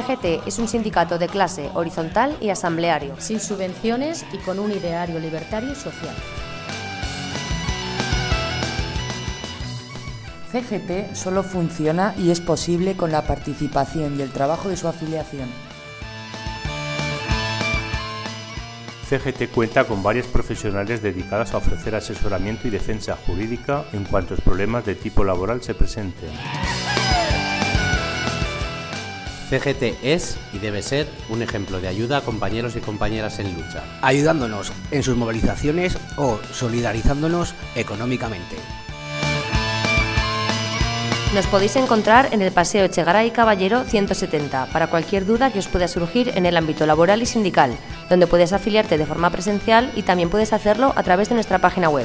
CGT es un sindicato de clase, horizontal y asambleario, sin subvenciones y con un ideario libertario y social. CGT solo funciona y es posible con la participación y el trabajo de su afiliación. CGT cuenta con varios profesionales dedicados a ofrecer asesoramiento y defensa jurídica en cuantos problemas de tipo laboral se presenten. CGT es y debe ser un ejemplo de ayuda a compañeros y compañeras en lucha, ayudándonos en sus movilizaciones o solidarizándonos económicamente. Nos podéis encontrar en el Paseo Echegaray Caballero 170 para cualquier duda que os pueda surgir en el ámbito laboral y sindical, donde puedes afiliarte de forma presencial y también puedes hacerlo a través de nuestra página web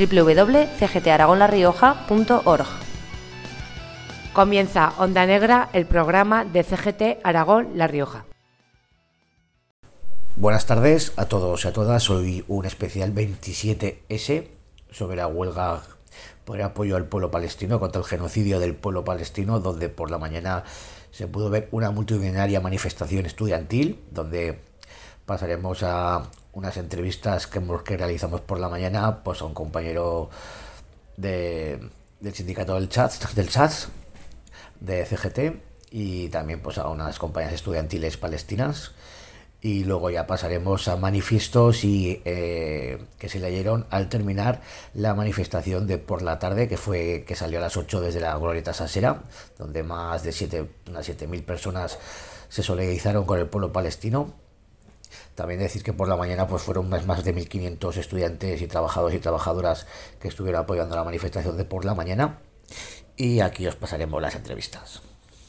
www.cgtaragonlarrioja.org. Comienza Onda Negra, el programa de CGT Aragón La Rioja. Buenas tardes a todos y a todas. Hoy un especial 27S sobre la huelga por apoyo al pueblo palestino, contra el genocidio del pueblo palestino, donde por la mañana se pudo ver una multitudinaria manifestación estudiantil, donde pasaremos a unas entrevistas que realizamos por la mañana pues a un compañero del sindicato del CHAS, de CGT, y también pues a unas compañías estudiantiles palestinas. Y luego ya pasaremos a manifiestos que se leyeron al terminar la manifestación de por la tarde, que salió a las 8 desde la Glorieta Sasera, donde más de 7.000 personas se solidarizaron con el pueblo palestino. También decir que por la mañana pues fueron más de 1.500 estudiantes y trabajadores y trabajadoras que estuvieron apoyando la manifestación de por la mañana. Y aquí os pasaremos las entrevistas.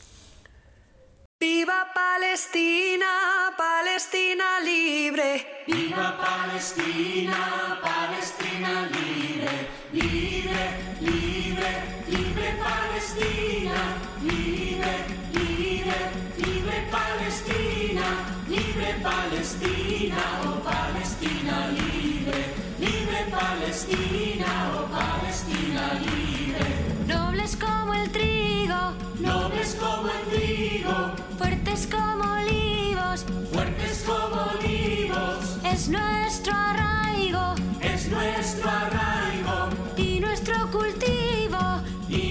¡Viva Palestina, Palestina libre! ¡Viva Palestina, Palestina libre! ¡Libre, libre, libre Palestina! ¡Libre, libre, libre Palestina! ¡Libre Palestina, oh Palestina libre! ¡Libre Palestina, oh Palestina libre! Nobles como el trigo, nobles como el trigo, fuertes como olivos, fuertes como olivos, es nuestro arraigo, es nuestro arraigo, y nuestro cultivo,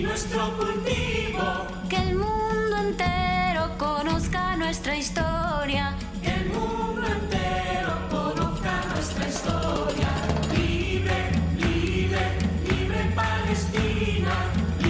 que el mundo entero conozca nuestra historia, que el mundo entero conozca nuestra historia. Libre, libre, libre Palestina.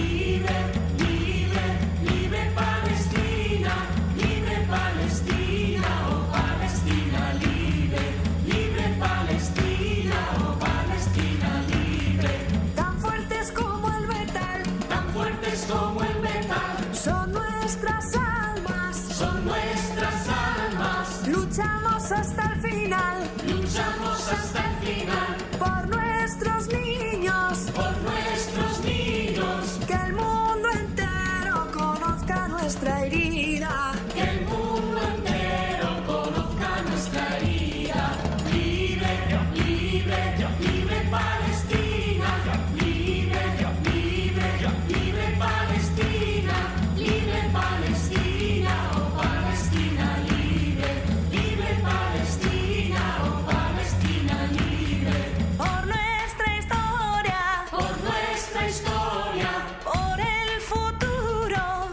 Como el metal, son nuestras almas, luchamos hasta el final, por nuestros niños, que el mundo entero conozca nuestra herida, que el mundo entero conozca nuestra herida. Libre, libre, libre Palestina, libre, libre, libre Palestina, libre Palestina, oh Palestina libre, libre Palestina, oh Palestina libre. Por nuestra historia, por nuestra historia, por el futuro,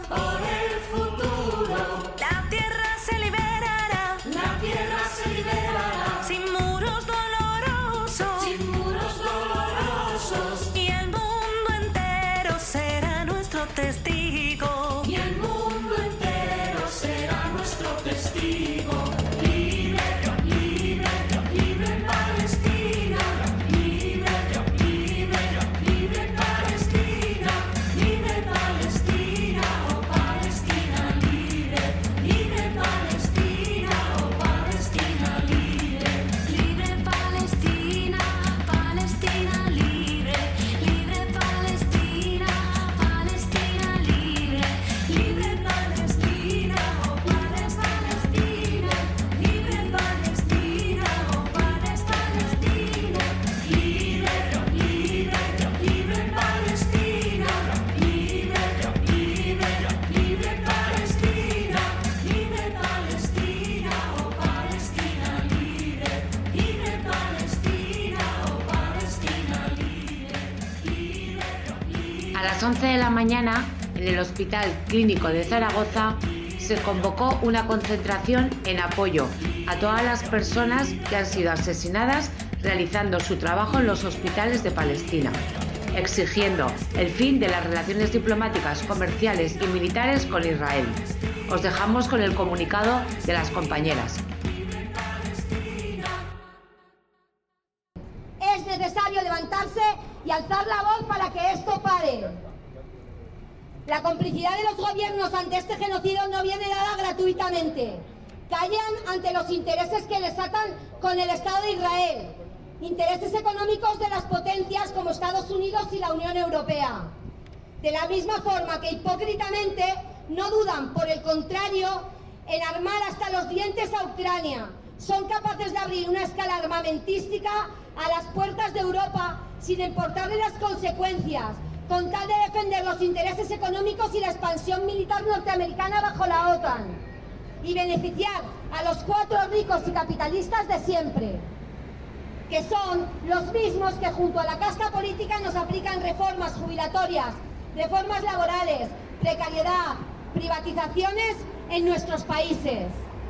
la tierra se liberará, la tierra se liberará, sin muros dolorosos, sin muros dolorosos, y el mundo entero será nuestro testigo, y el mundo entero será nuestro testigo. Libre, libre, libre Palestina, libre, libre, libre Palestina, libre Palestina, oh Palestina libre, libre Palestina, oh Palestina libre, libre Palestina, Palestina libre, libre Palestina, Palestina libre. 11 de la mañana, en el Hospital Clínico de Zaragoza, se convocó una concentración en apoyo a todas las personas que han sido asesinadas realizando su trabajo en los hospitales de Palestina, exigiendo el fin de las relaciones diplomáticas, comerciales y militares con Israel. Os dejamos con el comunicado de las compañeras. Es necesario levantarse y alzar la voz para que esto pare. La complicidad de los gobiernos ante este genocidio no viene dada gratuitamente. Callan ante los intereses que les atan con el Estado de Israel, intereses económicos de las potencias como Estados Unidos y la Unión Europea. De la misma forma que hipócritamente no dudan, por el contrario, en armar hasta los dientes a Ucrania. Son capaces de abrir una escala armamentística a las puertas de Europa sin importarle las consecuencias, con tal de defender los intereses económicos y la expansión militar norteamericana bajo la OTAN y beneficiar a los 4 ricos y capitalistas de siempre, que son los mismos que junto a la casta política nos aplican reformas jubilatorias, reformas laborales, precariedad, privatizaciones en nuestros países.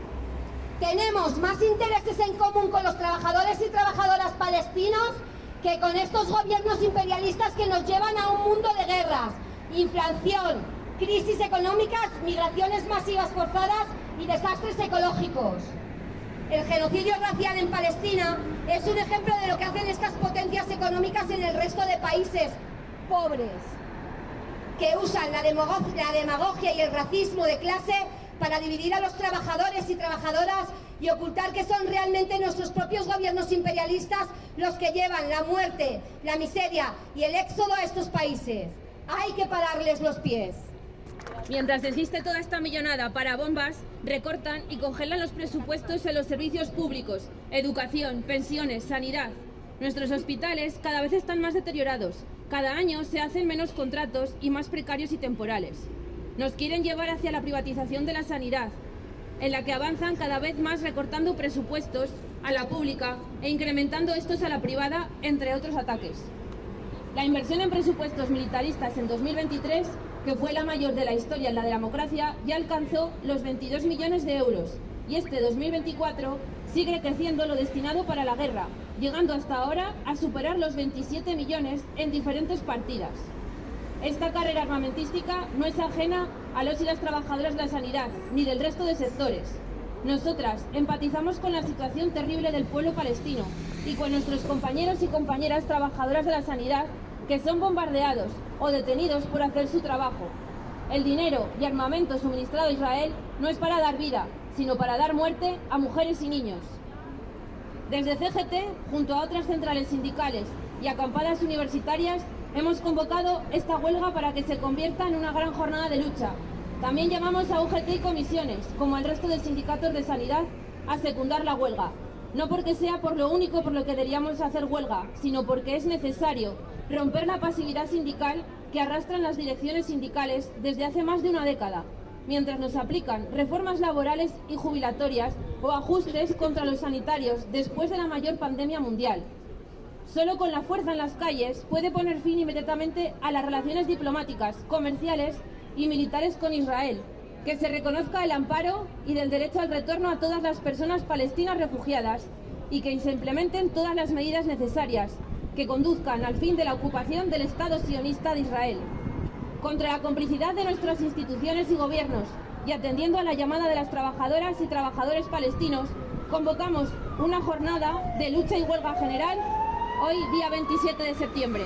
Tenemos más intereses en común con los trabajadores y trabajadoras palestinos que con estos gobiernos imperialistas que nos llevan a un mundo de guerras, inflación, crisis económicas, migraciones masivas forzadas y desastres ecológicos. El genocidio racial en Palestina es un ejemplo de lo que hacen estas potencias económicas en el resto de países pobres, que usan la demagogia y el racismo de clase para dividir a los trabajadores y trabajadoras y ocultar que son realmente nuestros propios gobiernos imperialistas los que llevan la muerte, la miseria y el éxodo a estos países. Hay que pararles los pies. Mientras existe toda esta millonada para bombas, recortan y congelan los presupuestos en los servicios públicos, educación, pensiones, sanidad. Nuestros hospitales cada vez están más deteriorados. Cada año se hacen menos contratos y más precarios y temporales. Nos quieren llevar hacia la privatización de la sanidad, en la que avanzan cada vez más recortando presupuestos a la pública e incrementando estos a la privada, entre otros ataques. La inversión en presupuestos militaristas en 2023, que fue la mayor de la historia en la democracia, ya alcanzó los 22 millones de euros y este 2024 sigue creciendo lo destinado para la guerra, llegando hasta ahora a superar los 27 millones en diferentes partidas. Esta carrera armamentística no es ajena a los y las trabajadoras de la sanidad, ni del resto de sectores. Nosotras empatizamos con la situación terrible del pueblo palestino y con nuestros compañeros y compañeras trabajadoras de la sanidad que son bombardeados o detenidos por hacer su trabajo. El dinero y armamento suministrado a Israel no es para dar vida, sino para dar muerte a mujeres y niños. Desde CGT, junto a otras centrales sindicales y acampadas universitarias, hemos convocado esta huelga para que se convierta en una gran jornada de lucha. También llamamos a UGT y comisiones, como al resto de sindicatos de sanidad, a secundar la huelga. No porque sea por lo único por lo que deberíamos hacer huelga, sino porque es necesario romper la pasividad sindical que arrastran las direcciones sindicales desde hace más de una década, mientras nos aplican reformas laborales y jubilatorias o ajustes contra los sanitarios después de la mayor pandemia mundial. Solo con la fuerza en las calles puede poner fin inmediatamente a las relaciones diplomáticas, comerciales y militares con Israel, que se reconozca el amparo y del derecho al retorno a todas las personas palestinas refugiadas y que se implementen todas las medidas necesarias que conduzcan al fin de la ocupación del Estado sionista de Israel. Contra la complicidad de nuestras instituciones y gobiernos y atendiendo a la llamada de las trabajadoras y trabajadores palestinos, convocamos una jornada de lucha y huelga general hoy, día 27 de septiembre.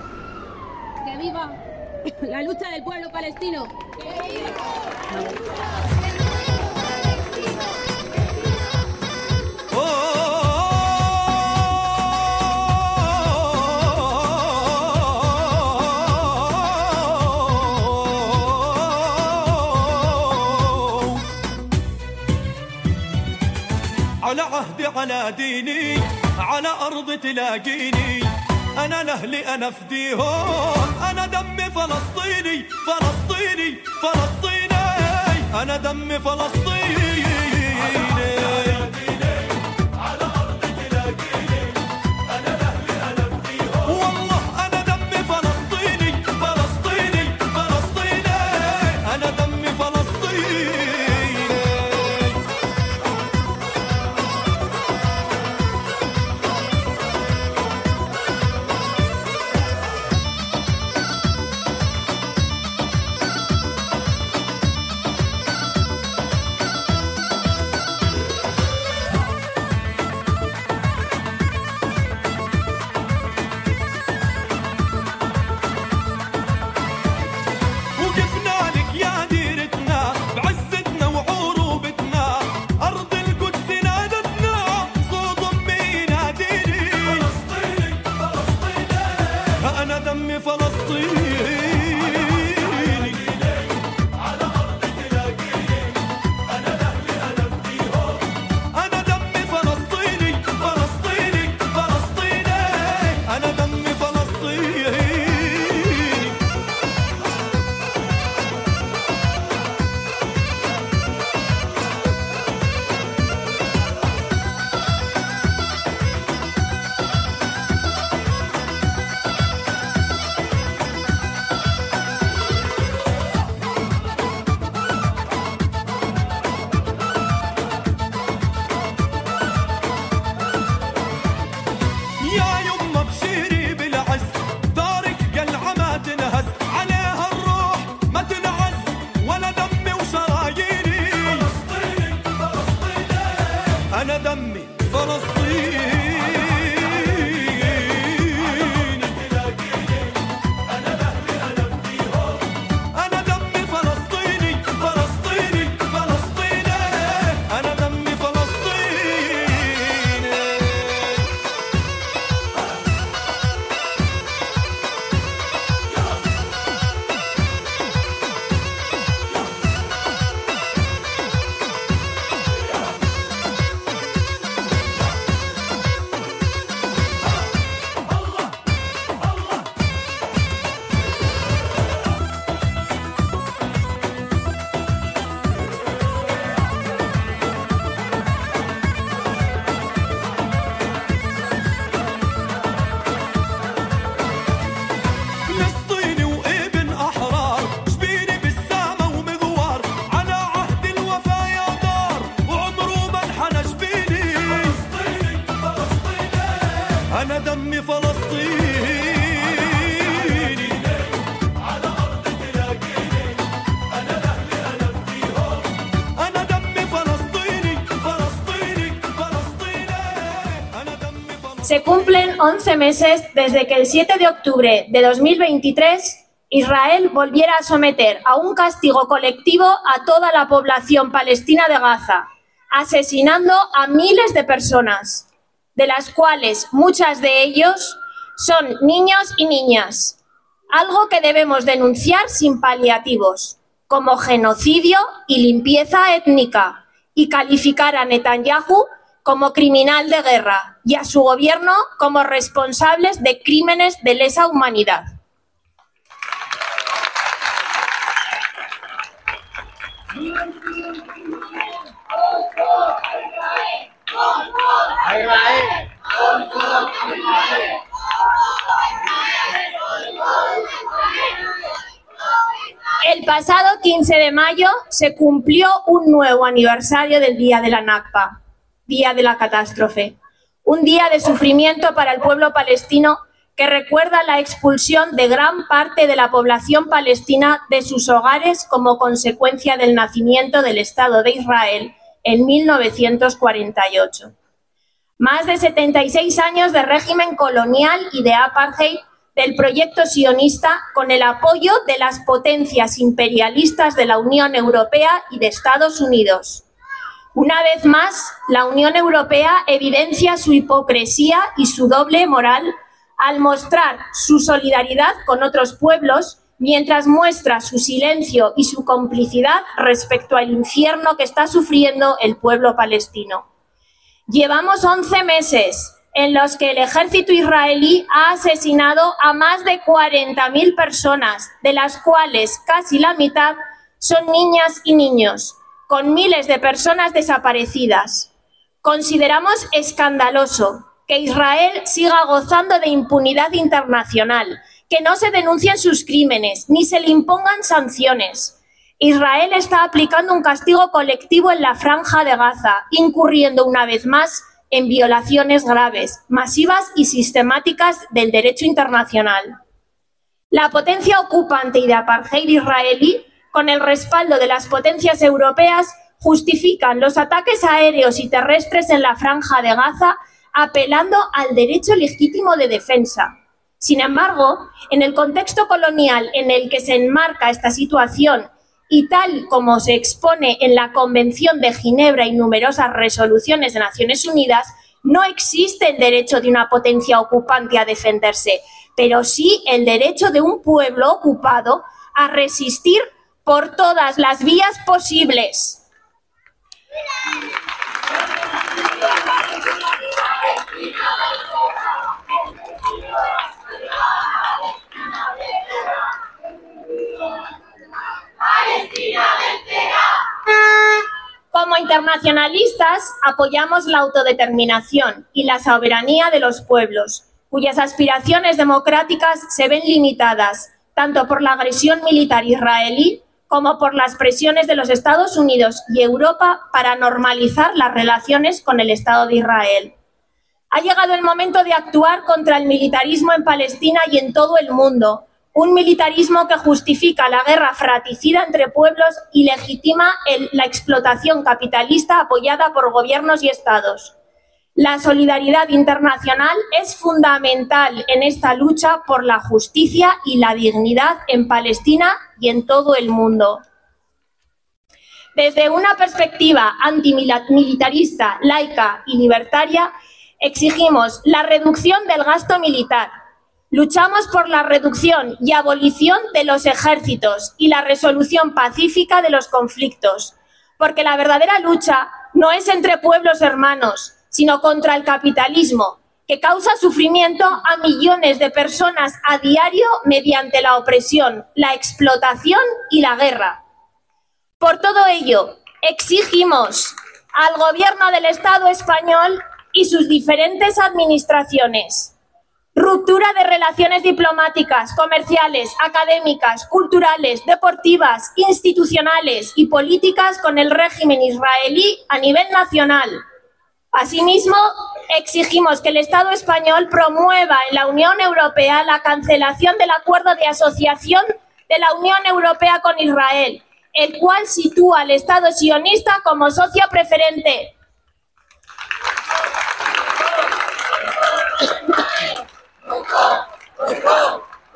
¡Que viva la lucha del pueblo palestino! ¡Que viva la lucha! على عهدي على ديني على أرض تلاقيني أنا لأهلي أنا فديهم أنا دمي فلسطيني فلسطيني فلسطيني أنا دمي فلسطيني على أرض تلاقيني أنا لأهلي أنا فديهم والله أنا دمي فلسطيني فلسطيني Se cumplen 11 meses desde que el 7 de octubre de 2023 Israel volviera a someter a un castigo colectivo a toda la población palestina de Gaza, asesinando a miles de personas, de las cuales muchas de ellos son niños y niñas, algo que debemos denunciar sin paliativos, como genocidio y limpieza étnica, y calificar a Netanyahu como criminal de guerra y a su gobierno como responsables de crímenes de lesa humanidad. El pasado 15 de mayo se cumplió un nuevo aniversario del Día de la Nakba, Día de la Catástrofe, un día de sufrimiento para el pueblo palestino que recuerda la expulsión de gran parte de la población palestina de sus hogares como consecuencia del nacimiento del Estado de Israel en 1948. Más de 76 años de régimen colonial y de apartheid del proyecto sionista con el apoyo de las potencias imperialistas de la Unión Europea y de Estados Unidos. Una vez más, la Unión Europea evidencia su hipocresía y su doble moral al mostrar su solidaridad con otros pueblos, mientras muestra su silencio y su complicidad respecto al infierno que está sufriendo el pueblo palestino. Llevamos 11 meses en los que el ejército israelí ha asesinado a más de 40.000 personas, de las cuales casi la mitad son niñas y niños, con miles de personas desaparecidas. Consideramos escandaloso que Israel siga gozando de impunidad internacional, que no se denuncien sus crímenes ni se le impongan sanciones. Israel está aplicando un castigo colectivo en la Franja de Gaza, incurriendo una vez más en violaciones graves, masivas y sistemáticas del derecho internacional. La potencia ocupante y de apartheid israelí, con el respaldo de las potencias europeas, justifican los ataques aéreos y terrestres en la Franja de Gaza, apelando al derecho legítimo de defensa. Sin embargo, en el contexto colonial en el que se enmarca esta situación y tal como se expone en la Convención de Ginebra y numerosas resoluciones de Naciones Unidas, no existe el derecho de una potencia ocupante a defenderse, pero sí el derecho de un pueblo ocupado a resistir por todas las vías posibles. Como internacionalistas, apoyamos la autodeterminación y la soberanía de los pueblos, cuyas aspiraciones democráticas se ven limitadas tanto por la agresión militar israelí como por las presiones de los Estados Unidos y Europa para normalizar las relaciones con el Estado de Israel. Ha llegado el momento de actuar contra el militarismo en Palestina y en todo el mundo, un militarismo que justifica la guerra fratricida entre pueblos y legitima la explotación capitalista apoyada por gobiernos y estados. La solidaridad internacional es fundamental en esta lucha por la justicia y la dignidad en Palestina y en todo el mundo. Desde una perspectiva antimilitarista, laica y libertaria, exigimos la reducción del gasto militar. Luchamos por la reducción y abolición de los ejércitos y la resolución pacífica de los conflictos, porque la verdadera lucha no es entre pueblos hermanos, sino contra el capitalismo, que causa sufrimiento a millones de personas a diario mediante la opresión, la explotación y la guerra. Por todo ello, exigimos al Gobierno del Estado español y sus diferentes administraciones ruptura de relaciones diplomáticas, comerciales, académicas, culturales, deportivas, institucionales y políticas con el régimen israelí a nivel nacional. Asimismo, exigimos que el Estado español promueva en la Unión Europea la cancelación del acuerdo de asociación de la Unión Europea con Israel, el cual sitúa al Estado sionista como socio preferente.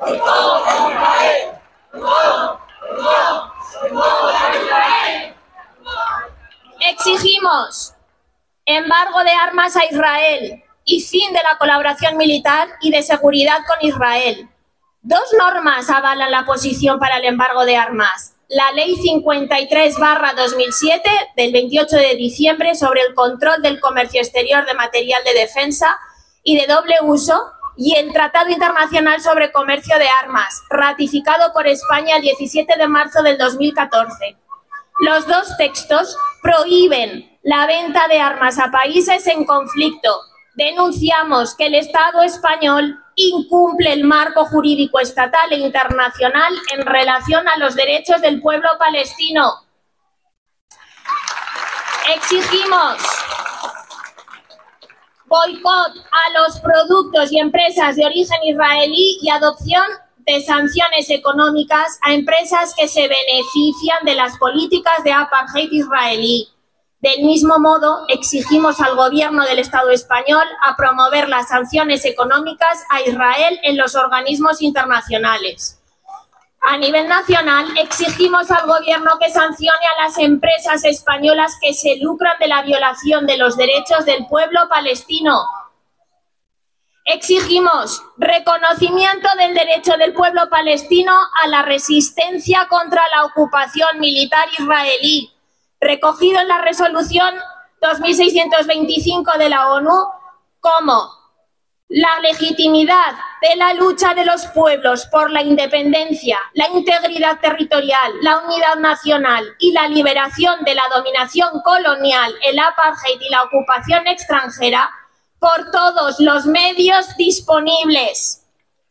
Exigimos embargo de armas a Israel y fin de la colaboración militar y de seguridad con Israel. Dos normas avalan la posición para el embargo de armas. La Ley 53/2007 del 28 de diciembre sobre el control del comercio exterior de material de defensa y de doble uso y el Tratado Internacional sobre Comercio de Armas, ratificado por España el 17 de marzo del 2014. Los dos textos prohíben la venta de armas a países en conflicto. Denunciamos que el Estado español incumple el marco jurídico estatal e internacional en relación a los derechos del pueblo palestino. Exigimos boicot a los productos y empresas de origen israelí y adopción de sanciones económicas a empresas que se benefician de las políticas de apartheid israelí. Del mismo modo, exigimos al Gobierno del Estado español a promover las sanciones económicas a Israel en los organismos internacionales. A nivel nacional, exigimos al Gobierno que sancione a las empresas españolas que se lucran de la violación de los derechos del pueblo palestino. Exigimos reconocimiento del derecho del pueblo palestino a la resistencia contra la ocupación militar israelí, recogido en la resolución 2625 de la ONU como la legitimidad de la lucha de los pueblos por la independencia, la integridad territorial, la unidad nacional y la liberación de la dominación colonial, el apartheid y la ocupación extranjera por todos los medios disponibles.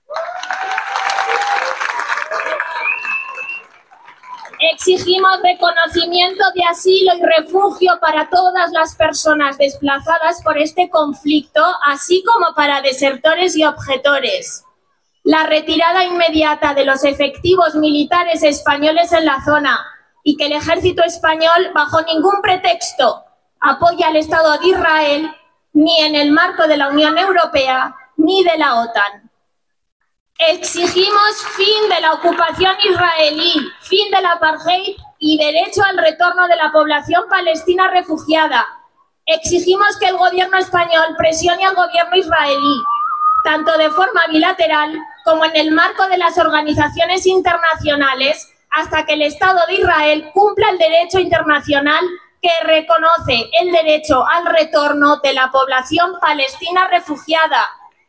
Exigimos reconocimiento de asilo y refugio para todas las personas desplazadas por este conflicto, así como para desertores y objetores. La retirada inmediata de los efectivos militares españoles en la zona y que el ejército español, bajo ningún pretexto, apoye al Estado de Israel, ni en el marco de la Unión Europea, ni de la OTAN. Exigimos fin de la ocupación israelí, fin del apartheid y derecho al retorno de la población palestina refugiada. Exigimos que el gobierno español presione al gobierno israelí, tanto de forma bilateral como en el marco de las organizaciones internacionales, hasta que el Estado de Israel cumpla el derecho internacional que reconoce el derecho al retorno de la población palestina refugiada.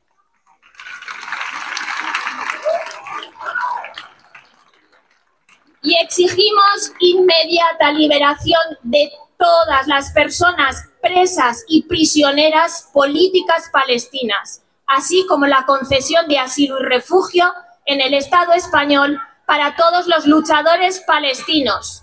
Y exigimos inmediata liberación de todas las personas presas y prisioneras políticas palestinas, así como la concesión de asilo y refugio en el Estado español para todos los luchadores palestinos.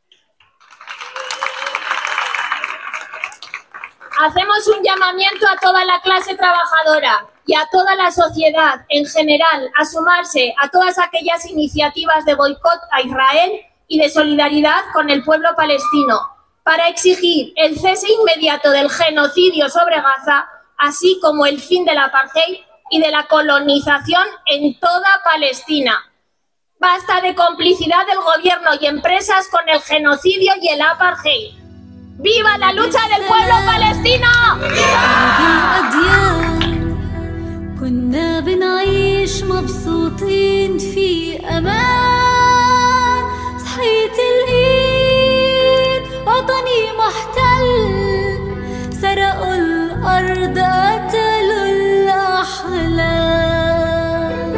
Hacemos un llamamiento a toda la clase trabajadora y a toda la sociedad en general a sumarse a todas aquellas iniciativas de boicot a Israel y de solidaridad con el pueblo palestino para exigir el cese inmediato del genocidio sobre Gaza, así como el fin del apartheid y de la colonización en toda Palestina. Basta de complicidad del gobierno y empresas con el genocidio y el apartheid. ¡Viva la lucha del pueblo palestino! كنا بنعيش مبسوطين في أمان صحيت الإيد وطني محتل سرقوا الأرض قتلوا الأحلام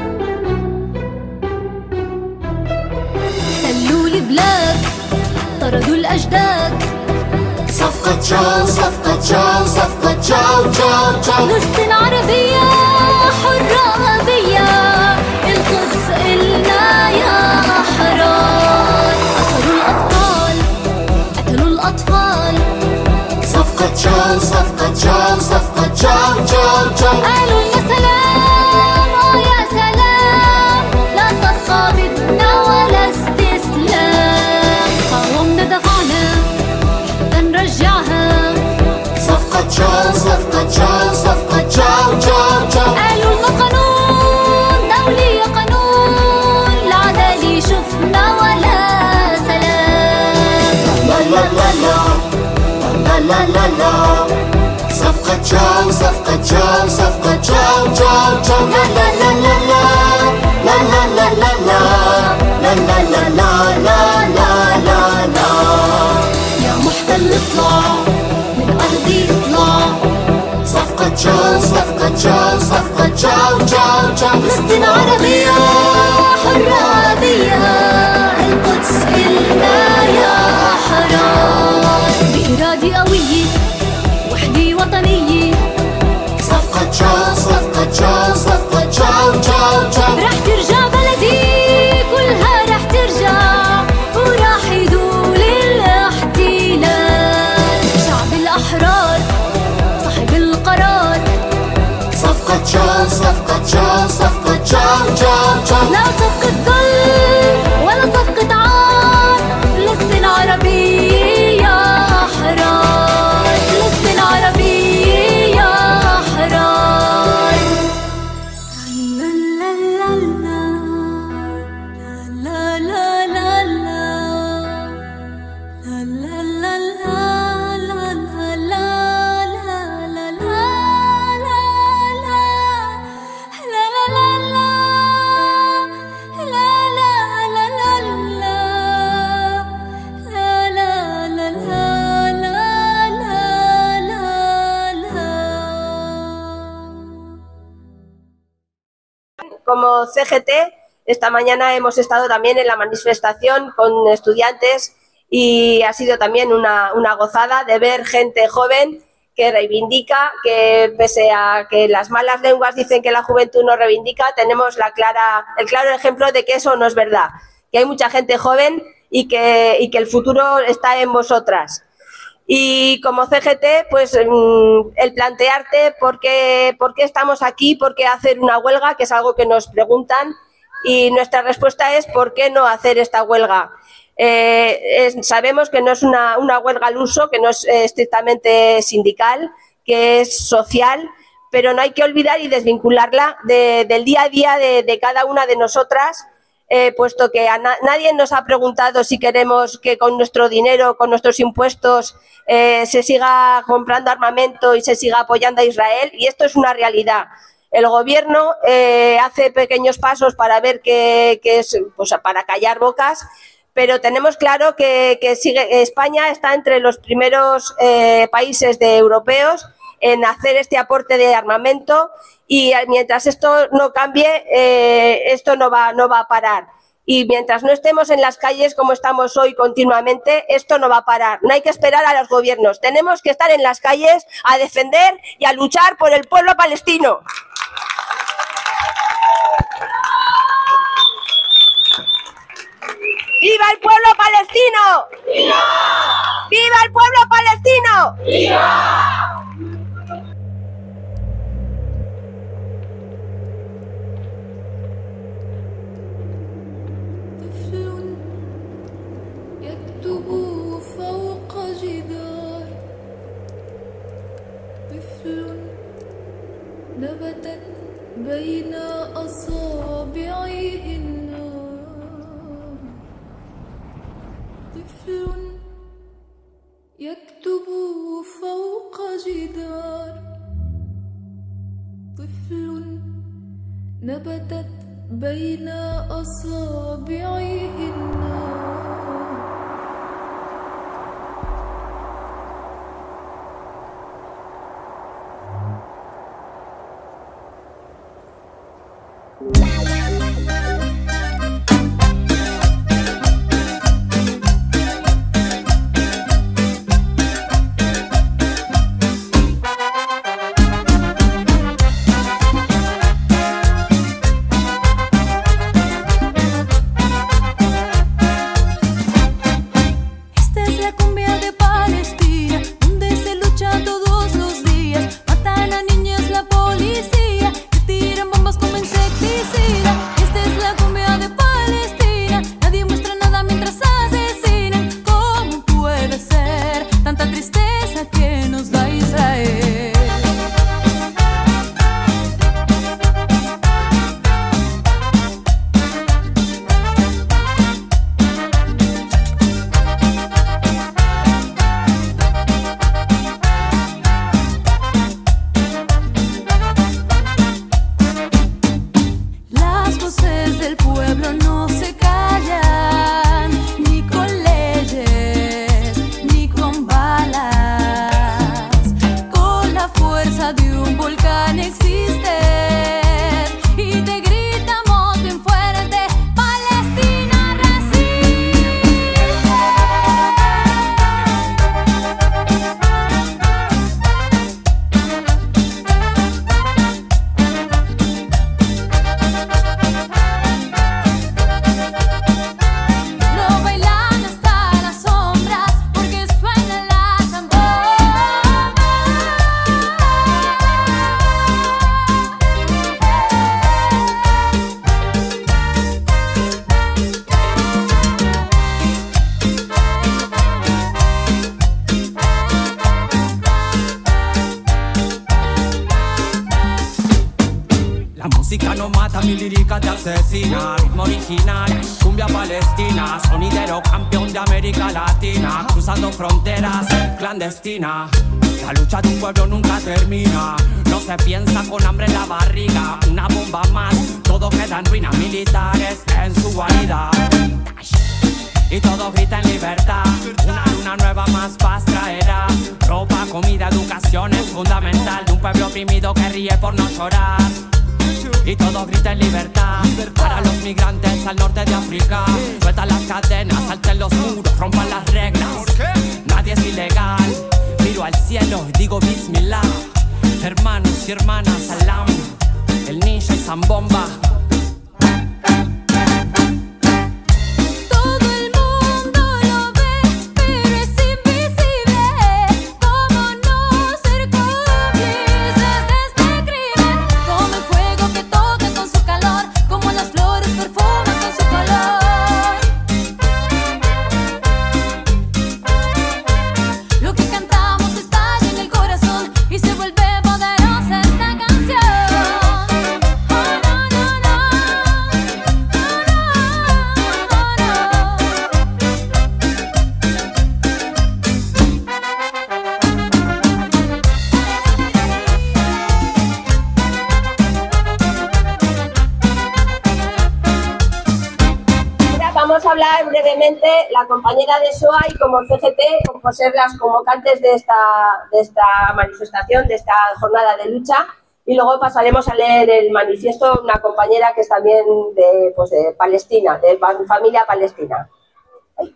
خلوا البلاد طردوا الأجداد صفقة تشاو صفقة تشاو صفقة تشاو تشاو تشاو فلسطين عربية حرة أبية القدس إلنا يا أحرار أسروا الأبطال قتلوا الأطفال صفقة تشاو صفقة تشاو صفقة تشاو تشاو تشاو قالوا يا سلام يا سلام لا صفقة بدنا ولا استسلام قاومنا دفعنا نرجعها صفقة تشاو صفقة تشاو صفقة تشاو تشاو تشاو قالوا القانون دولي قانون لا لا لا صفقة تشاو صفقة تشاو صفقة تشاو تشاو تشاو لا لا لا لا لا لا لا لا لا لا لا لا لا لا لا لا يا محتل اطلع من أرضي اطلع صفقة تشاو صفقة تشاو صفقة تشاو تشاو تشاو فلسطين عربية حرة عادية القدس إلنا يا أحرار بإرادة قوية وحدة وطنية صفقة تشاو صفقة تشاو صفقة تشاو تشاو تشاو رح ترجع بلدي كلها رح ترجع وراح يزول الاحتلال شعب الأحرار صاحب القرار صفقة تشاو صفقة تشاو صفقة تشاو تشاو تشاو لا صفقة ظل ولا صفقة عار فلسطين عربية يا أحرار فلسطين عربية يا أحرار لا لا لا لا لا لا لا لا Como CGT, esta mañana hemos estado también en la manifestación con estudiantes y ha sido también una gozada de ver gente joven que reivindica, que pese a que las malas lenguas dicen que la juventud no reivindica, tenemos el claro ejemplo de que eso no es verdad, que hay mucha gente joven y que el futuro está en vosotras. Y como CGT, pues el plantearte por qué estamos aquí, por qué hacer una huelga, que es algo que nos preguntan, y nuestra respuesta es ¿por qué no hacer esta huelga? Sabemos que no es una huelga al uso, que no es estrictamente sindical, que es social, pero no hay que olvidar y desvincularla del día a día de cada una de nosotras, puesto que nadie nos ha preguntado si queremos que con nuestro dinero, con nuestros impuestos, se siga comprando armamento y se siga apoyando a Israel, y esto es una realidad. El gobierno hace pequeños pasos para ver que es, pues, para callar bocas, pero tenemos claro que España está entre los primeros países europeos en hacer este aporte de armamento, y mientras esto no cambie, esto no va a parar. Y mientras no estemos en las calles como estamos hoy continuamente, esto no va a parar. No hay que esperar a los gobiernos. Tenemos que estar en las calles a defender y a luchar por el pueblo palestino. ¡Viva el pueblo palestino! ¡Viva! ¡Viva el pueblo palestino! ¡Viva! نبتت بين أصابعه النار طفل يكتب فوق جدار طفل نبتت بين أصابعه النار mi lírica te asesina. Ritmo original, cumbia palestina. Sonidero campeón de América Latina. Cruzando fronteras, clandestina. La lucha de un pueblo nunca termina. No se piensa con hambre en la barriga. Una bomba más, todo queda en ruinas. Militares en su guarida. Y todos gritan libertad. Una luna nueva más paz traerá. Ropa, comida, educación es fundamental. De un pueblo oprimido que ríe por no llorar. Y todos gritan libertad. Para los migrantes al norte de África. Sueltan las cadenas, salten los muros, rompan las reglas. Nadie es ilegal. Miro al cielo y digo Bismillah. Hermanos y hermanas, salam. El ninja y Zambomba. Hablar brevemente la compañera de SOA y como CGT por ser las convocantes de esta manifestación, de esta jornada de lucha, y luego pasaremos a leer el manifiesto una compañera que es también de Palestina, de familia palestina. Ay,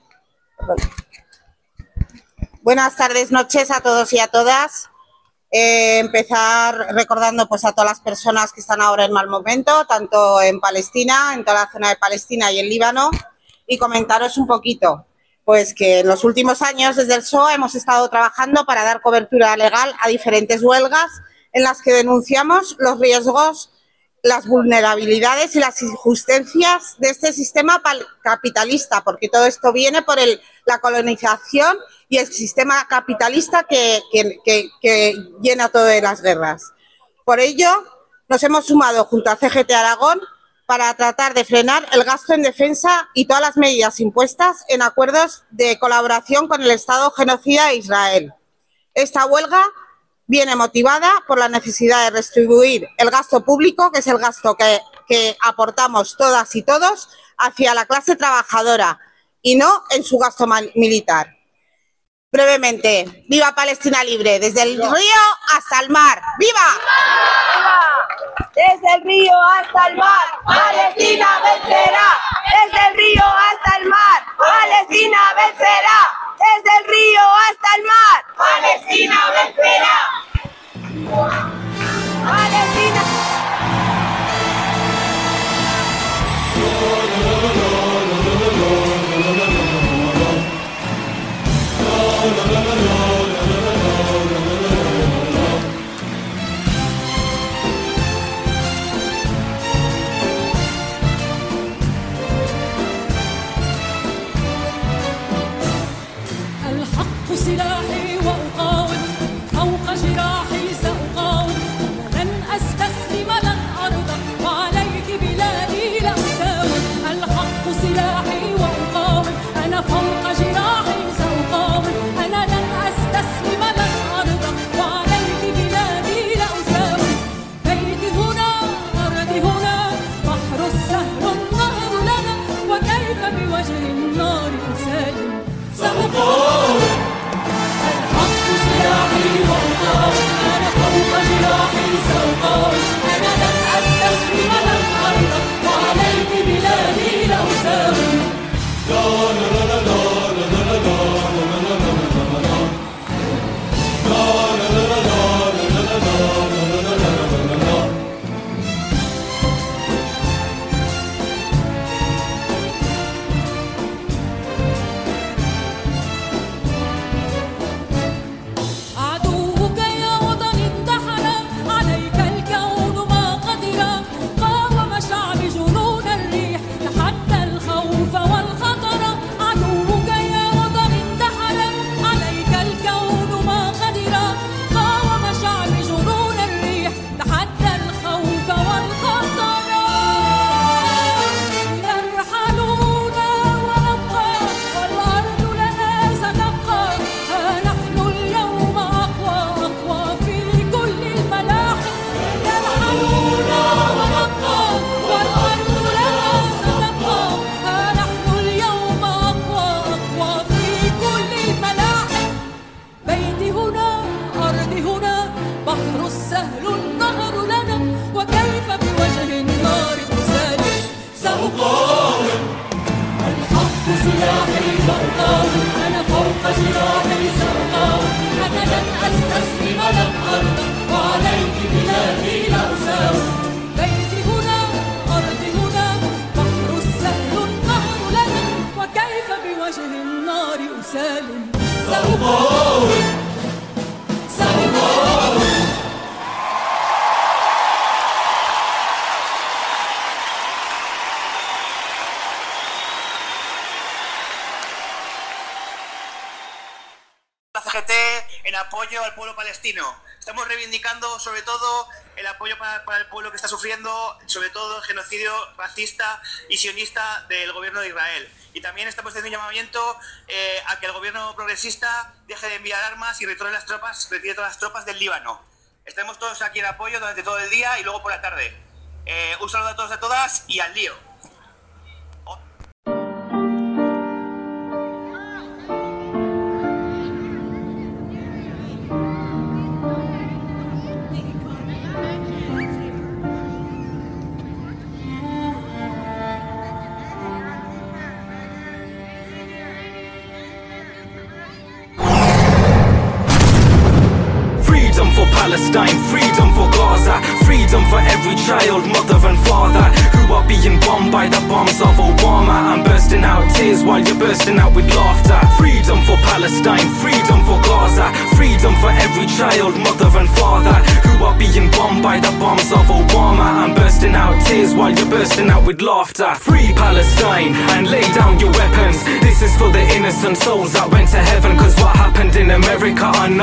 buenas tardes, noches a todos y a todas. Empezar recordando pues a todas las personas que están ahora en mal momento, tanto en Palestina, en toda la zona de Palestina y en Líbano. Y comentaros un poquito, pues que en los últimos años desde el SOA hemos estado trabajando para dar cobertura legal a diferentes huelgas en las que denunciamos los riesgos, las vulnerabilidades y las injusticias de este sistema capitalista, porque todo esto viene por la colonización y el sistema capitalista que llena todas las guerras. Por ello, nos hemos sumado junto a CGT Aragón para tratar de frenar el gasto en defensa y todas las medidas impuestas en acuerdos de colaboración con el Estado genocida de Israel. Esta huelga viene motivada por la necesidad de redistribuir el gasto público, que es el gasto que aportamos todas y todos hacia la clase trabajadora y no en su gasto militar. Brevemente, ¡viva Palestina libre! Desde el río hasta el mar. ¡Viva! ¡Viva! Desde el río hasta el mar, Palestina vencerá. Desde el río hasta el mar, Palestina vencerá. Desde el río hasta el mar, Palestina vencerá. Palestina. سلاحي وأقاوم فوق جراحي سأقاوم لن أستسلم لن أرضى وعليك بلادي لا أساوم الحق سلاحي وأقاوم أنا فوق جراحي سأقاوم أنا لن أستسلم لن أرضى وعليك بلادي لا أساوم بيتي هنا أرضي هنا بحر السهل النهر لنا وكيف بوجه النار أسالم سأقاوم سلاحي وأقاوم أنا فوق جراحي سأقاوم أنا لن أستسلم لن أرضى وعليك بلادي لا أساوم زرقاء أنا فوق جراحي زرقاء أنا لن أستسلم لن أرضى وعليك بلادي لا أساوم بيتي هنا أرضي هنا بحر السهل النهر لنا وكيف بوجه النار أسالم سأقاوم سأقاوم CGT en apoyo al pueblo palestino. Estamos reivindicando sobre todo el apoyo para el pueblo que está sufriendo, sobre todo el genocidio racista y sionista del gobierno de Israel. Y también estamos haciendo un llamamiento a que el gobierno progresista deje de enviar armas y retire todas las tropas del Líbano. Estaremos todos aquí en apoyo durante todo el día y luego por la tarde. Un saludo a todos y a todas y al lío. Freedom for Palestine, freedom for Gaza, freedom for every child, mother and father who are being bombed by the bombs of Obama. I'm bursting out tears while you're bursting out with laughter. Freedom for Palestine, freedom for Gaza, freedom for every child, mother and father who are being bombed by the bombs of Obama. I'm bursting out tears while you're bursting out with laughter. Free Palestine and lay down your weapons. This is for the innocent souls that went to heaven, cause what happened in America on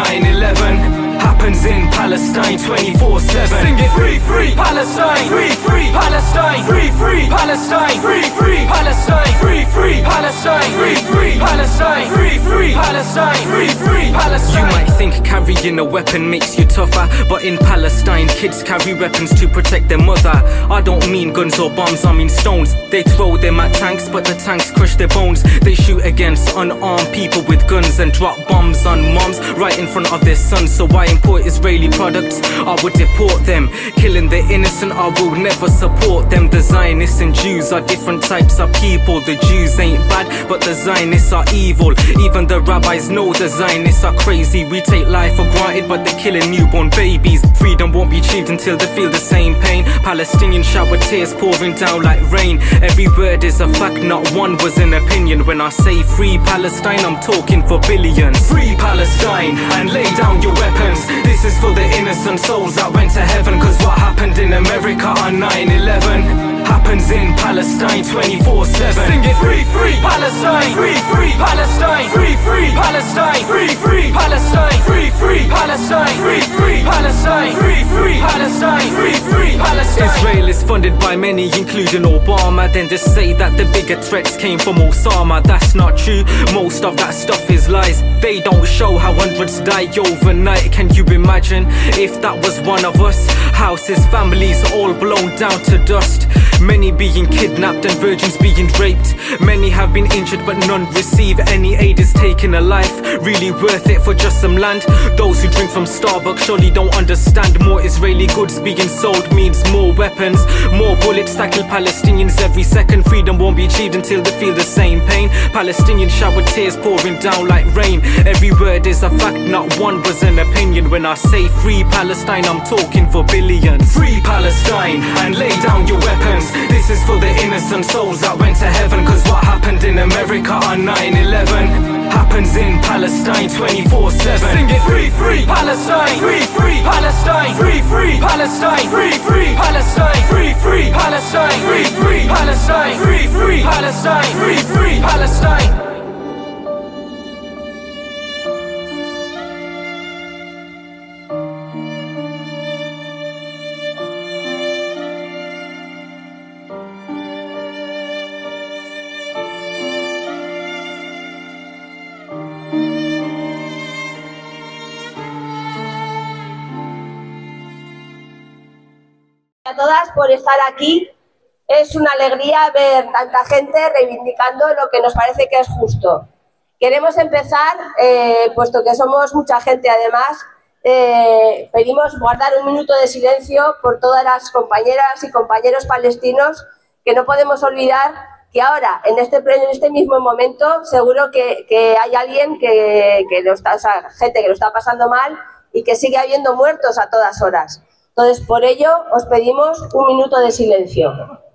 9/11 happens in Palestine 24/7. Sing it, free, free Palestine, free, free Palestine, free, free Palestine, free, free Palestine, free, free Palestine, free, free Palestine, free, free Palestine, free, free Palestine. You might think carrying a weapon makes you tougher, but in Palestine kids carry weapons to protect their mother. I don't mean guns or bombs, I mean stones. They throw them at tanks, but the tanks crush their bones. They shoot against unarmed people with guns and drop bombs on moms right in front of their sons. So why import Israeli products? I would deport them. Killing the innocent, I will never support them. The Zionists and Jews are different types of people. The Jews ain't bad, but the Zionists are evil. Even the rabbis know the Zionists are crazy. We take life for granted, but they're killing newborn babies. Freedom won't be achieved until they feel the same pain. Palestinians shower tears pouring down like rain. Every word is a fact, not one was an opinion. When I say free Palestine, I'm talking for billions. Free Palestine and lay down your weapons. This is for the innocent souls that went to heaven, cause what happened in America on 9/11 happens in Palestine 24/7. Sing it, free, free Palestine, free, free Palestine, free, free Palestine, free, free Palestine, free, free Palestine, free, free Palestine, free, free Palestine, free, free Palestine. Israel is funded by many, including Obama. Then just say that the bigger threats came from Osama. That's not true. Most of that stuff is lies. They don't show how hundreds die overnight. Can you imagine if that was one of us? Houses, families all blown down to dust. Many being kidnapped and virgins being raped. Many have been injured but none receive any aid. Is taking a life really worth it for just some land? Those who drink from Starbucks surely don't understand. More Israeli goods being sold means more weapons, more bullets that kill Palestinians every second. Freedom won't be achieved until they feel the same pain. Palestinians shower tears pouring down like rain. Every word is a fact, not one was an opinion. When I say free Palestine, I'm talking for billions. Free Palestine and lay down your weapons. This is for the innocent souls that went to heaven, cause what happened in America on 9/11 happens in Palestine 24/7. Sing it, free, free Palestine, free, free Palestine, free, free Palestine, free, free Palestine, free, free Palestine, free, free Palestine, free, free Palestine, free, free Palestine. A todas por estar aquí. Es una alegría ver tanta gente reivindicando lo que nos parece que es justo. Queremos empezar, puesto que somos mucha gente además, pedimos guardar un minuto de silencio por todas las compañeras y compañeros palestinos, que no podemos olvidar que ahora, en este mismo momento, seguro que hay alguien gente que lo está pasando mal y que sigue habiendo muertos a todas horas. Entonces, por ello, os pedimos un minuto de silencio.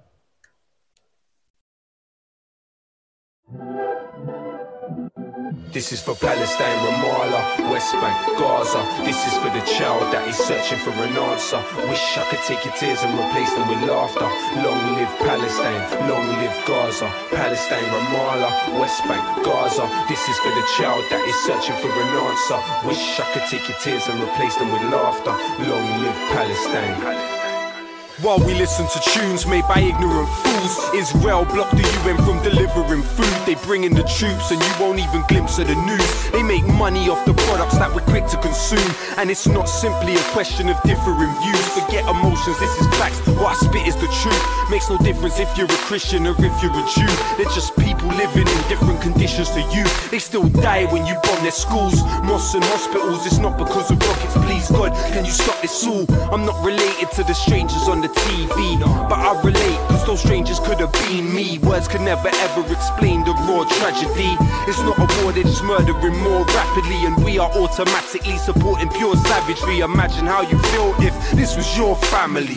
This is for Palestine, Ramallah, West Bank, Gaza. This is for the child that is searching for an answer. Wish I could take your tears and replace them with laughter. Long live Palestine, long live Gaza. Palestine, Ramallah, West Bank, Gaza. This is for the child that is searching for an answer. Wish I could take your tears and replace them with laughter. Long live Palestine. While we listen to tunes made by ignorant fools, Israel blocked the UN from delivering food. They bring in the troops and you won't even glimpse of the news. They make money off the products that we're quick to consume. And it's not simply a question of differing views. Forget emotions, this is facts. What I spit is the truth. Makes no difference if you're a Christian or if you're a Jew. They're just people living in different conditions to you. They still die when you bomb their schools, mosques and hospitals. It's not because of rockets, please God, can you stop this all? I'm not related to the strangers on the TV, but I relate, cause those strangers could have been me. Words could never ever explain the raw tragedy. It's not a war, they're just murdering more rapidly, and we are automatically supporting pure savagery. Imagine how you feel if this was your family.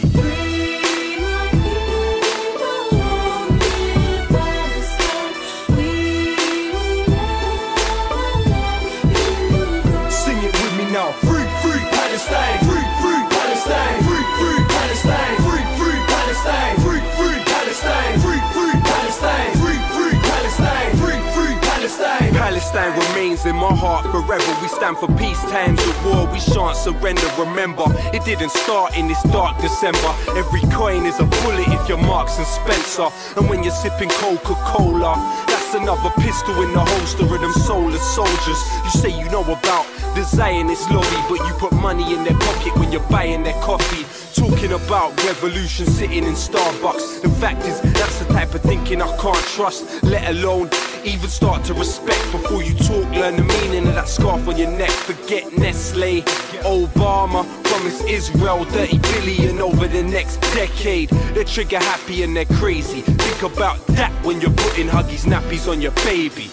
Sing it with me now. Free, free Palestine. Free, free Palestine. Free, free Palestine. Free, free Palestine. Free, free Palestine. Free, free Palestine. Free, free Palestine. Free, free Palestine. Palestine remains in my heart forever. We stand for peace, times of war. We shan't surrender. Remember, it didn't start in this dark December. Every coin is a bullet if you're Marks and Spencer. And when you're sipping Coca-Cola, that's another pistol in the holster of them soulless soldiers. You say you know about the Zionist lobby, but you put money in their pocket when you're buying their coffee. Talking about revolution sitting in Starbucks. The fact is, that's the type of thinking I can't trust, let alone even start to respect. Before you talk, learn the meaning of that scarf on your neck. Forget Nestle, Obama promised Israel 30 billion over the next decade. They're trigger happy and they're crazy. Think about that when you're putting Huggies nappies on your baby.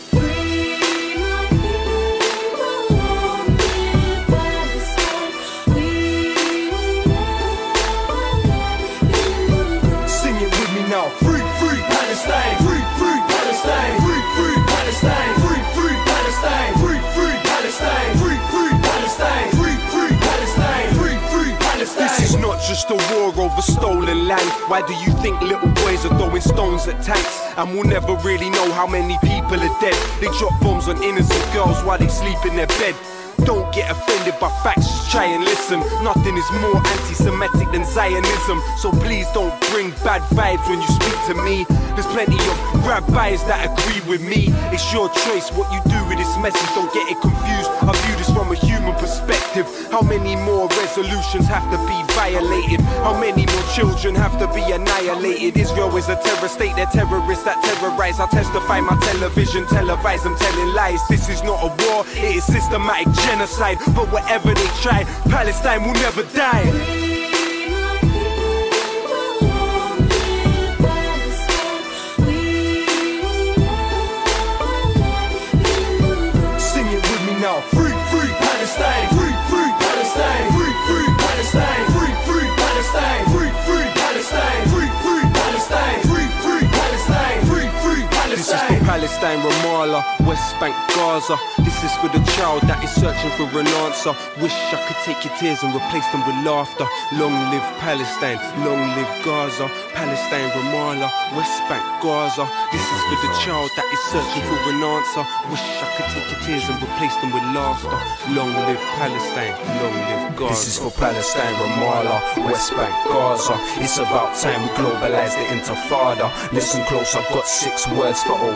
Now, free, free Palestine, free, free Palestine, free, free Palestine, free, free Palestine, free, free Palestine, free, free Palestine, free, free Palestine, free, free Palestine. This is not just a war over stolen land. Why do you think little boys are throwing stones at tanks? And we'll never really know how many people are dead. They drop bombs on innocent girls while they sleep in their bed. Don't get offended by facts, just try and listen. Nothing is more anti-Semitic than Zionism. So please don't bring bad vibes when you speak to me. There's plenty of rabbis that agree with me. It's your choice what you do with this message, don't get it confused. I view this from a human perspective. How many more resolutions have to be violated? How many more children have to be annihilated? Israel is a terror state, they're terrorists that terrorize. I testify my television, televise them telling lies. This is not a war, it is systematic genocide. But whatever they try, Palestine will never die. Sing it with me now. Free, free Palestine. Free, free Palestine. Free, free Palestine. Free, free Palestine. Free, free Palestine. Free, free Palestine. Free, free Palestine. Free, free Palestine. This is for Palestine, Ramallah, West Bank, Gaza. This is for the child that is searching for an answer. Wish I could take your tears and replace them with laughter. Long live Palestine, long live Gaza. Palestine, Ramallah, West Bank, Gaza. This is for the child that is searching for an answer. Wish I could take your tears and replace them with laughter. Long live Palestine, long live Gaza. This is for Palestine, Ramallah, West Bank, Gaza. It's about time we globalize the intifada. Listen close, I've got 6 words for Obama.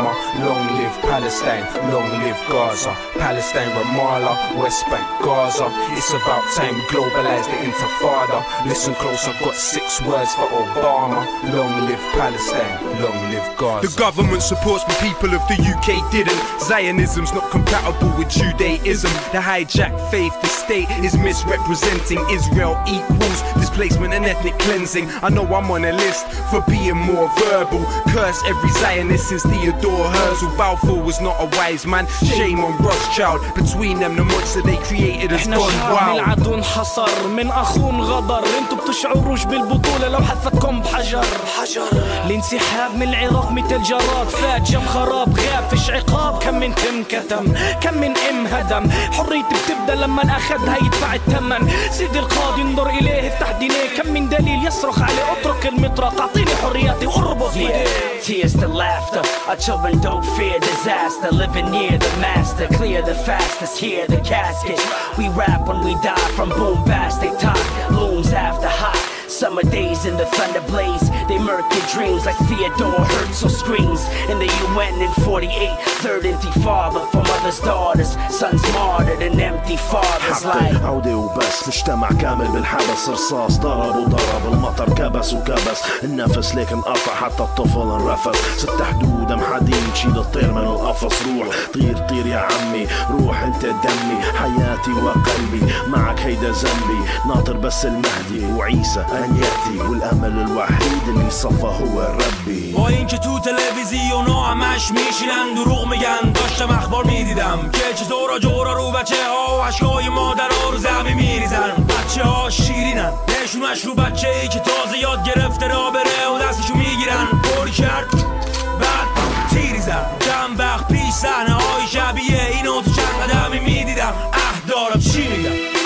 Obama. Long live Palestine, long live Gaza. Palestine, Ramallah, West Bank, Gaza. It's about time we globalize the intifada. Listen close, I've got 6 words for Obama. Long live Palestine, long live Gaza. The government supports the people of the UK didn't. Zionism's not compatible with Judaism. The hijacked faith, the state is misrepresenting. Israel equals displacement and ethnic cleansing. I know I'm on a list for being more verbal. Curse every Zionist since Theodore Herzl. Balfour was not a wise man. Shame on Rothschild. Between them the monster they created has gone wild. العدو انحصر من اخون غدر. انتوا بتشعروش بالبطولة لو حذفكم بحجر. الانسحاب من العراق مثل جراد فات جم خراب غاب فيش عقاب. كم من تم كتم كم من ام هدم. حريتي بتبدا لما اخذها يدفع الثمن. سيدي القاضي انظر اليه افتح دينيه. كم من دليل يصرخ عليه اترك المطرق. اعطيني حرياتي واربط لي. Tears to laughter, our children don't fear disaster. Living near the master, clear the fastest, hear the casket. We rap when we die from bombastic talk. Looms after hot summer days in the thunder blaze. They murk your dreams like Theodore Herzl screams in the UN in 48. Third intifada for mothers, daughters, sons martyred and empty fathers like عودة وبس. مجتمع كامل بالحبس. رصاص ضرب وضرب. المطر كبس وكبس. النفس ليك انقطع حتى الطفل انرفس. 6 حدود ام حديد شيل الطير من القفص. روح طير طير يا عمي. روح انت دمي حياتي وقلبي. معك هيدا ذنبي. ناطر بس المهدي وعيسى أن يأتي. والأمل الوحيد اللي صفى هو ربی. با اینکه تو تلویزیون همش میشینن دروغ میگن. داشتم اخبار میدیدم که چطورا جورا رو بچه ها و عشقای مادر ها رو زمین میریزن. بچه ها شیرینن نشونش رو بچه ای که تازه یاد گرفته را بره و دستشو میگیرن. پر کرد بعد تیری زن. چند وقت پیش صحنه های شبیه اینو تو چند قدمی میدیدم. دارم چی میگم.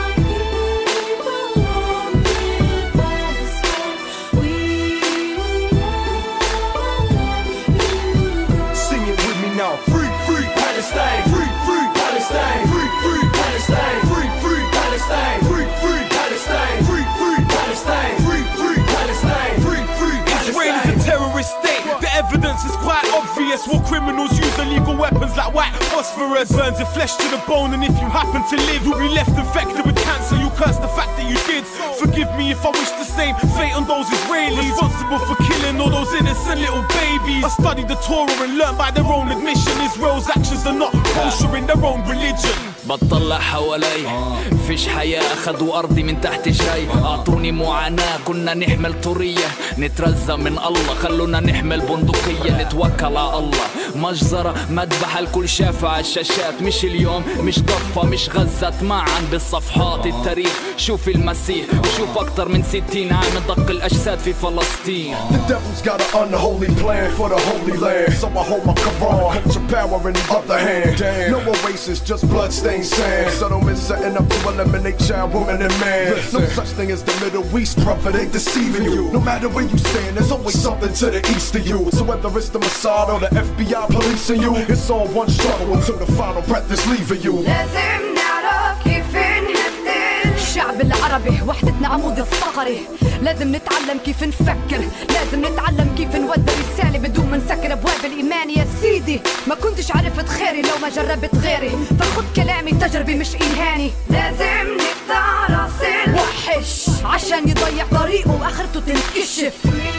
Free, free Palestine. Free, free Palestine. Free, free Palestine. Free, free Palestine. Free, free Palestine. Free, free Palestine. Free, free Palestine. Free, free Palestine. Israel is a terrorist state. The evidence is quite obvious. What criminals use illegal weapons like white phosphorus. Burns your flesh to the bone, and if you happen to live, you'll be left infected with cancer. You curse the fact that you did. Forgive me if I wish the same fate on those Israelis responsible for killing all those innocent little babies. I studied the Torah and learned by their own admission Israel's actions are not kosher in their own religion. بطلع حوالي فيش حياة. أخذوا أرضي من تحت جاي. أعطوني معاناة كنا نحمل طرية. نترزى من الله خلونا نحمل بندقية. نتوكل على الله. مجزرة مذبحة الكل شافها على الشاشات. مش اليوم مش ضفة مش غزت معا بالصفحات التاريخ. شوف المسيح وشوف أكتر من 60 عام دق الأجساد في فلسطين. The devil's got an unholy plan for the holy land. So I hold my Quran, culture power in the other hand. No oasis, just bloodstained sand. Settlements setting up to eliminate child, woman and man. No such thing as the Middle East, brother, they deceiving you. No matter where you stand, there's always something to the east of you. So whether it's the Mossad or the FBI policing you, it's all one struggle until the final breath is leaving you. لازم نعرف كيف نهدد الشعب العربي وحدتنا عمود الصقري. لازم نتعلم كيف نفكر. لازم نتعلم كيف نودي رسالة بدون ما نسكر ابواب الايمان. يا سيدي ما كنتش عرفت خيري لو ما جربت غيري. فخد كلامي تجربي مش الهاني. لازم نقطع راس الوحش عشان يضيع طريقه واخرته تنكشف.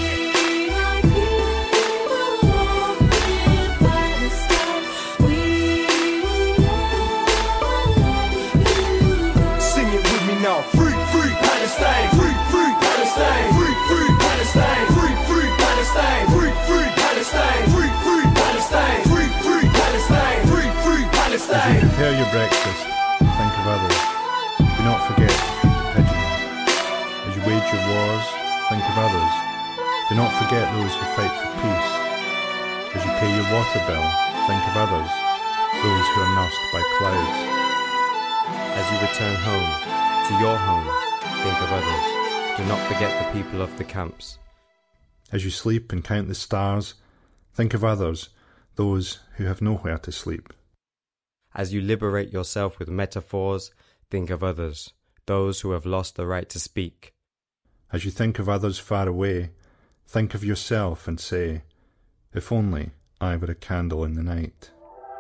Free, free Palestine. Free, free Palestine. Free, free Palestine. Free, free Palestine. Free, free Palestine. Free, free Palestine. Free, free Palestine. Free, free Palestine. As you prepare your breakfast, think of others. Do not forget to feed the pigeons. As you wage your wars, think of others. Do not forget those who fight for peace. As you pay your water bill, think of others, those who are nursed by clouds. As you return home, to your home, think of others. Do not forget the people of the camps. As you sleep and count the stars, think of others, those who have nowhere to sleep. As you liberate yourself with metaphors, think of others, those who have lost the right to speak. As you think of others far away, think of yourself and say, if only I but a candle in the night.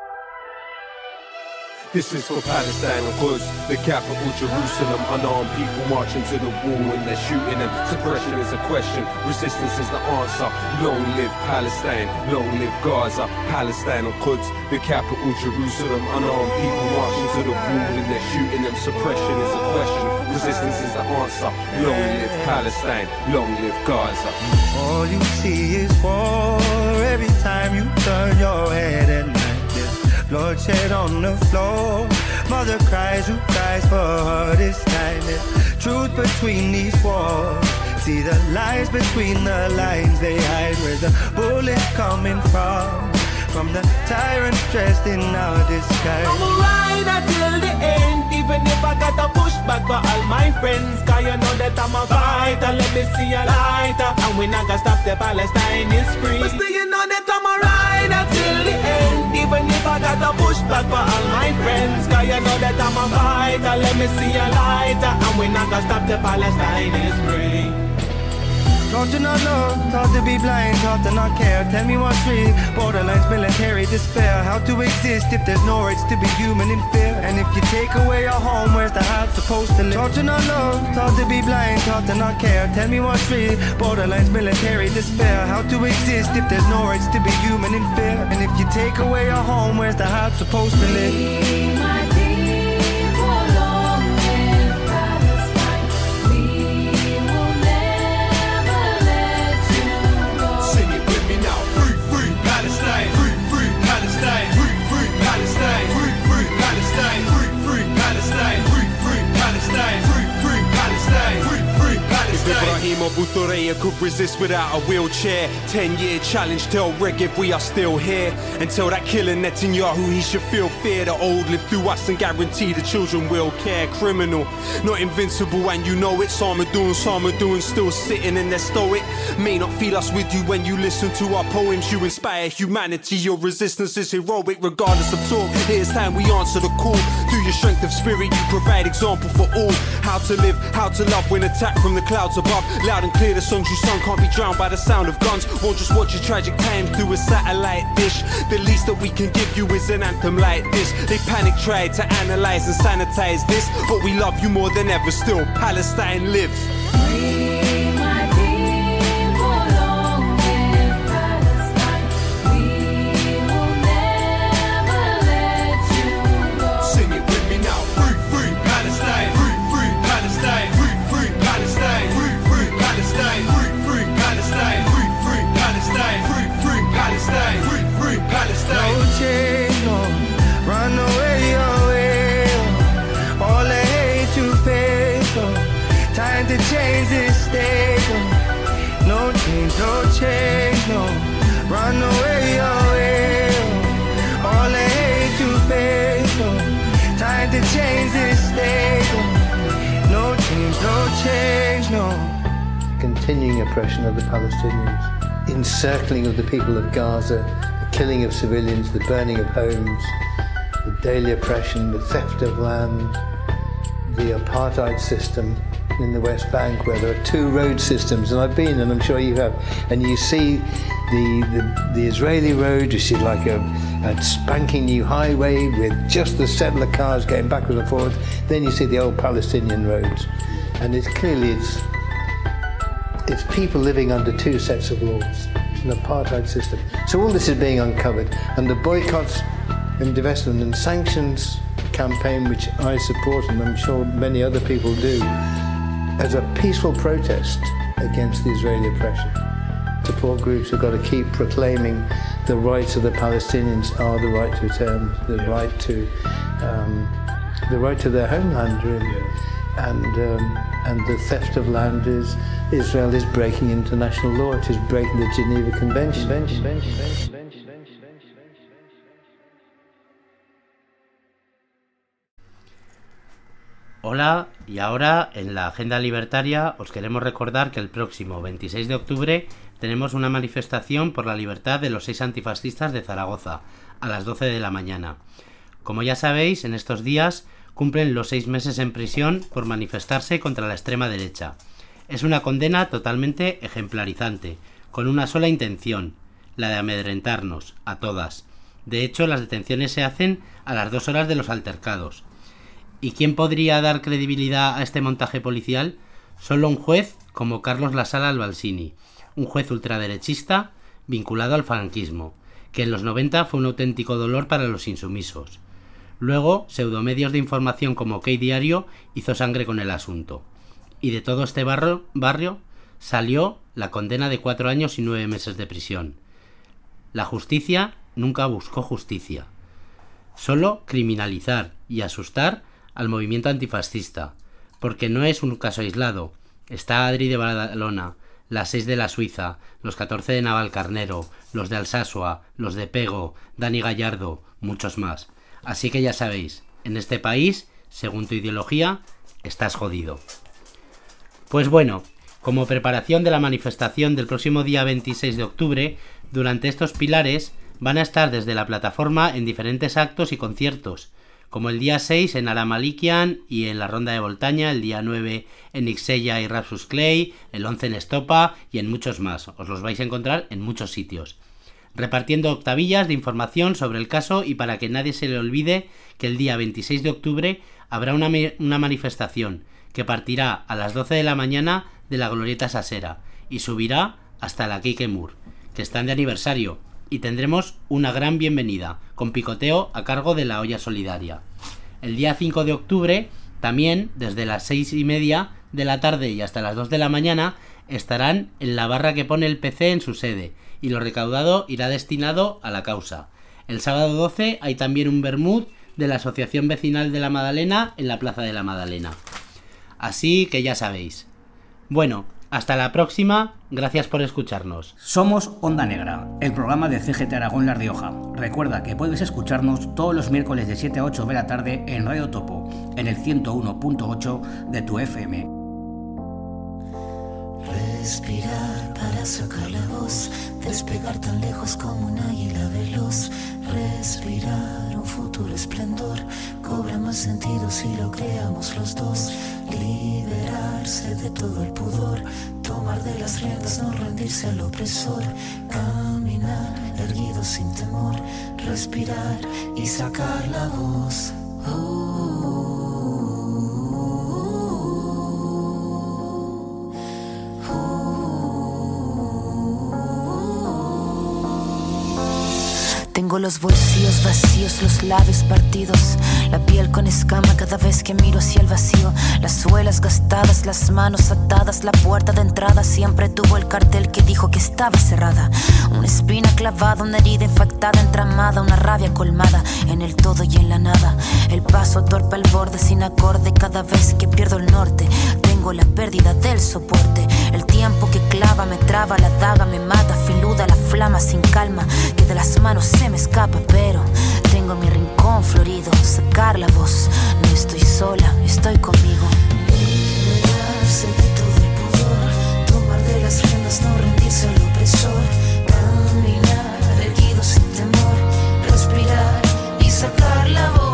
This is for Palestine and Quds, the capital Jerusalem. Unarmed people marching to the wall and they're shooting them. Suppression is a question, resistance is the answer. Long live Palestine, long live Gaza. Palestine and Quds, the capital Jerusalem. Unarmed people marching to the wall and they're shooting them. Suppression is a question, resistance is the answer. Long live Palestine, long live Gaza. All you see is war every time you turn your head at night. Bloodshed on the floor, mother cries, who cries for her this time? There's truth between these walls, see the lies between the lines they hide. Where's the bullets coming from? From the tyrants dressed in our disguise. I'm a rider till the end, even if I got to push back for all my friends. Cause you know that I'm a fighter, let me see a lighter. And we not gonna stop the Palestine is free. But still you know that I'm a rider till the end, even if I got to push back for all my friends. Cause you know that I'm a fighter, let me see a lighter. And we not gonna stop the Palestine is free. Taught to not love, taught to be blind, taught to not care. Tell me what's real, borderlines, military despair. How to exist if there's no rights to be human in fear? And if you take away your home, where's the heart supposed to live? Taught to not love, taught to be blind, taught to not care. Tell me what's real, borderlines, military despair. How to exist if there's no rights to be human in fear? And if you take away your home, where's the heart supposed to live? Ibrahim Abu Thureya could resist without a wheelchair. 10-year challenge, tell Regev we are still here. And tell that killer Netanyahu he should feel fear. The old live through us and guarantee the children will care. Criminal, not invincible and you know it. Sarmadoon still sitting in their stoic. May not feel us with you when you listen to our poems. You inspire humanity, your resistance is heroic regardless of talk. It's time we answer the call. Through your strength of spirit you provide example for all. How to live, how to love when attacked from the clouds above. Loud and clear the songs you sung can't be drowned by the sound of guns. Won't just watch your tragic times through a satellite dish. The least that we can give you is an anthem like this. They panic tried to analyze and sanitize this, but we love you more than ever still. Palestine lives. To change this state, no change, no change, no. Run away your way, all I hate to face. Time to change this state, no change, no. Continuing oppression of the Palestinians, encircling of the people of Gaza, the killing of civilians, the burning of homes, the daily oppression, the theft of land, the apartheid system in the West Bank where there are two road systems, and I've been, and I'm sure you have, and you see the Israeli road, you see like a spanking new highway with just the settler cars going backwards and forwards. Then you see the old Palestinian roads, and it's people living under two sets of laws. It's an apartheid system. So all this is being uncovered, and the boycotts and divestment and sanctions campaign, which I support, and I'm sure many other people do, as a peaceful protest against the Israeli oppression. Support groups have got to keep proclaiming the rights of the Palestinians are the right to return, the right to their homeland, really. And the theft of land is Israel is breaking international law. It is breaking the Geneva Convention. Hola, y ahora en la Agenda Libertaria os queremos recordar que el próximo 26 de octubre tenemos una manifestación por la libertad de los 6 antifascistas de Zaragoza, a las 12 de la mañana. Como ya sabéis, en estos días cumplen los 6 meses en prisión por manifestarse contra la extrema derecha. Es una condena totalmente ejemplarizante, con una sola intención: la de amedrentarnos, a todas. De hecho, las detenciones se hacen a las 2 horas de los altercados. ¿Y quién podría dar credibilidad a este montaje policial? Solo un juez como Carlos Lasala Albalsini, un juez ultraderechista vinculado al franquismo, que en los 90 fue un auténtico dolor para los insumisos. Luego, pseudomedios de información como OK Diario hizo sangre con el asunto. Y de todo este barrio salió la condena de 4 años y 9 meses de prisión. La justicia nunca buscó justicia. Solo criminalizar y asustar al movimiento antifascista, porque no es un caso aislado. Está Adri de Badalona, las 6 de la Suiza, los 14 de Navalcarnero, los de Alsasua, los de Pego, Dani Gallardo, muchos más. Así que ya sabéis, en este país, según tu ideología, estás jodido. Pues bueno, como preparación de la manifestación del próximo día 26 de octubre, durante estos pilares van a estar desde la plataforma en diferentes actos y conciertos, como el día 6 en Aramalikian y en la Ronda de Voltaña, el día 9 en Ixella y Rapsus Clay, el 11 en Estopa y en muchos más. Os los vais a encontrar en muchos sitios, repartiendo octavillas de información sobre el caso, y para que nadie se le olvide que el día 26 de octubre habrá una manifestación que partirá a las 12 de la mañana de la Glorieta Sasera y subirá hasta la Kike Moore, que están de aniversario, y tendremos una gran bienvenida con picoteo a cargo de la Olla Solidaria. El día 5 de octubre, también desde las 6:30 de la tarde y hasta las 2 de la mañana, estarán en la barra que pone el PC en su sede, y lo recaudado irá destinado a la causa. El sábado 12 hay también un vermut de la Asociación Vecinal de la Madalena en la Plaza de la Madalena. Así que ya sabéis. Bueno, hasta la próxima, gracias por escucharnos. Somos Onda Negra, el programa de CGT Aragón La Rioja. Recuerda que puedes escucharnos todos los miércoles de 7 a 8 de la tarde en Radio Topo, en el 101.8 de tu FM. Respirar para sacar la voz, despegar tan lejos como un águila veloz. Respirar un futuro esplendor, cobra más sentido si lo creamos los dos. Liberarse de todo el pudor, tomar de las riendas, no rendirse al opresor. Caminar erguido sin temor, respirar y sacar la voz. Tengo los bolsillos vacíos, los labios partidos, la piel con escama cada vez que miro hacia el vacío. Las suelas gastadas, las manos atadas, la puerta de entrada siempre tuvo el cartel que dijo que estaba cerrada. Una espina clavada, una herida infectada, entramada, una rabia colmada en el todo y en la nada. El paso torpe al borde sin acorde cada vez que pierdo el norte. Tengo la pérdida del soporte, el tiempo que clava me traba, la daga me mata, filuda la flama sin calma que de las manos se me escapa, pero tengo mi rincón florido, sacar la voz, no estoy sola, estoy conmigo. Liberarse de todo el pudor, tomar de las riendas, no rendirse al opresor. Caminar erguido sin temor, respirar y sacar la voz.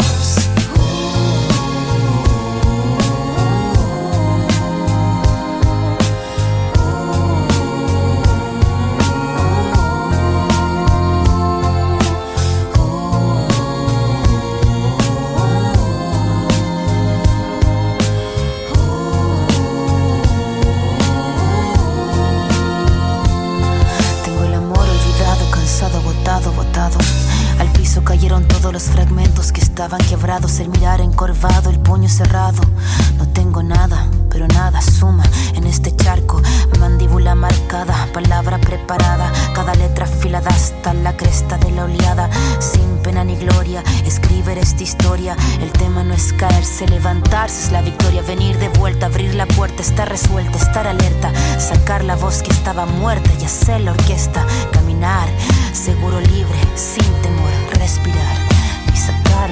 Botado. Al piso cayeron todos los fragmentos que estaban quebrados, el mirar encorvado, el puño cerrado. No tengo nada, pero nada suma en este charco. Mandíbula marcada, palabra preparada, cada letra afilada hasta la cresta de la oleada. Sin pena ni gloria, escribir esta historia. El tema no es caerse, levantarse es la victoria. Venir de vuelta, abrir la puerta, estar resuelta, estar alerta. Sacar la voz que estaba muerta y hacer la orquesta. Caminar, seguro, libre, sin temor, respirar y sacar